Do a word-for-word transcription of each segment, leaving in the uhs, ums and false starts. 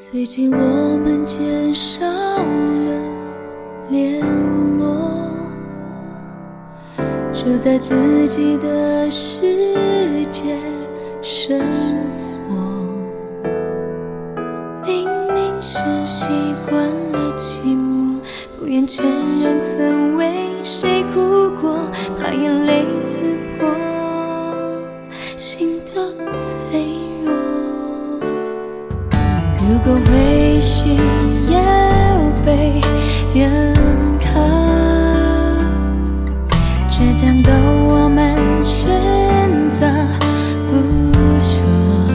最近我们减少了联络，住在自己的世界生活。明明是习惯了寂寞，不愿承认曾为谁哭过，怕眼泪刺破心的脆弱。如果会需要被认可，倔强的我们选择不说，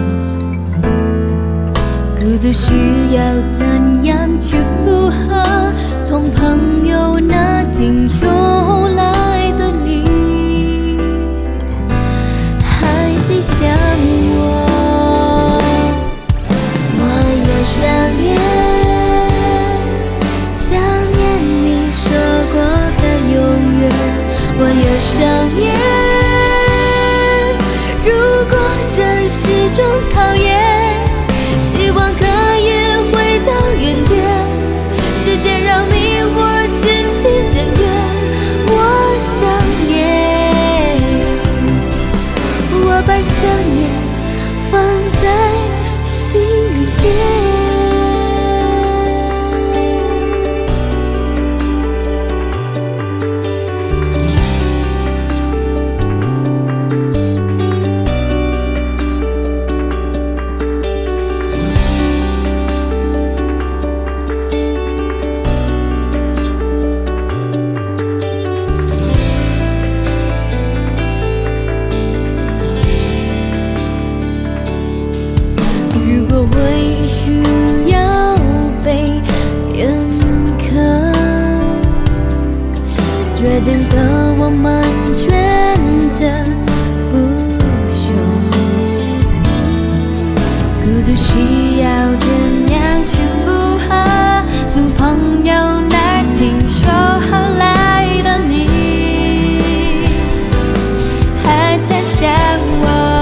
孤独需要怎样去附和？从朋友那听说来的你，还在想我。想念，想念你说过的永远，我又想念。如果这是种考验，希望可以回到原点，时间让你我渐行渐远。我想念，我把想念放在心里边。会需要被认可，倔强的我们选择不说，孤独需要怎样去附和？从朋友那听说来的你，还在想我。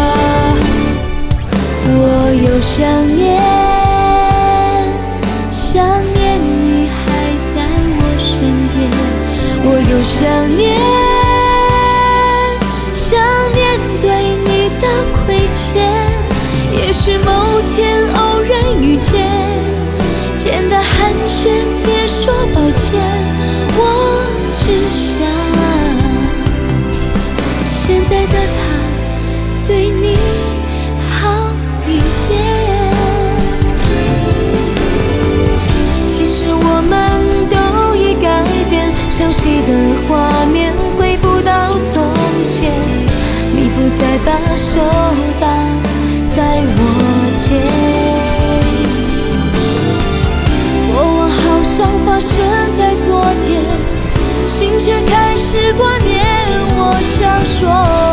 我又想念，想念你还在我身边。我又想念，想念对你的亏欠。也许某天偶然遇见，简单寒暄，别说抱歉。我只想，现在的他对你好一点。其实我们都已改变，熟悉的画面回不到从前，你不再把手放在我前，过往好像发生在昨天，心却开始挂念。我想说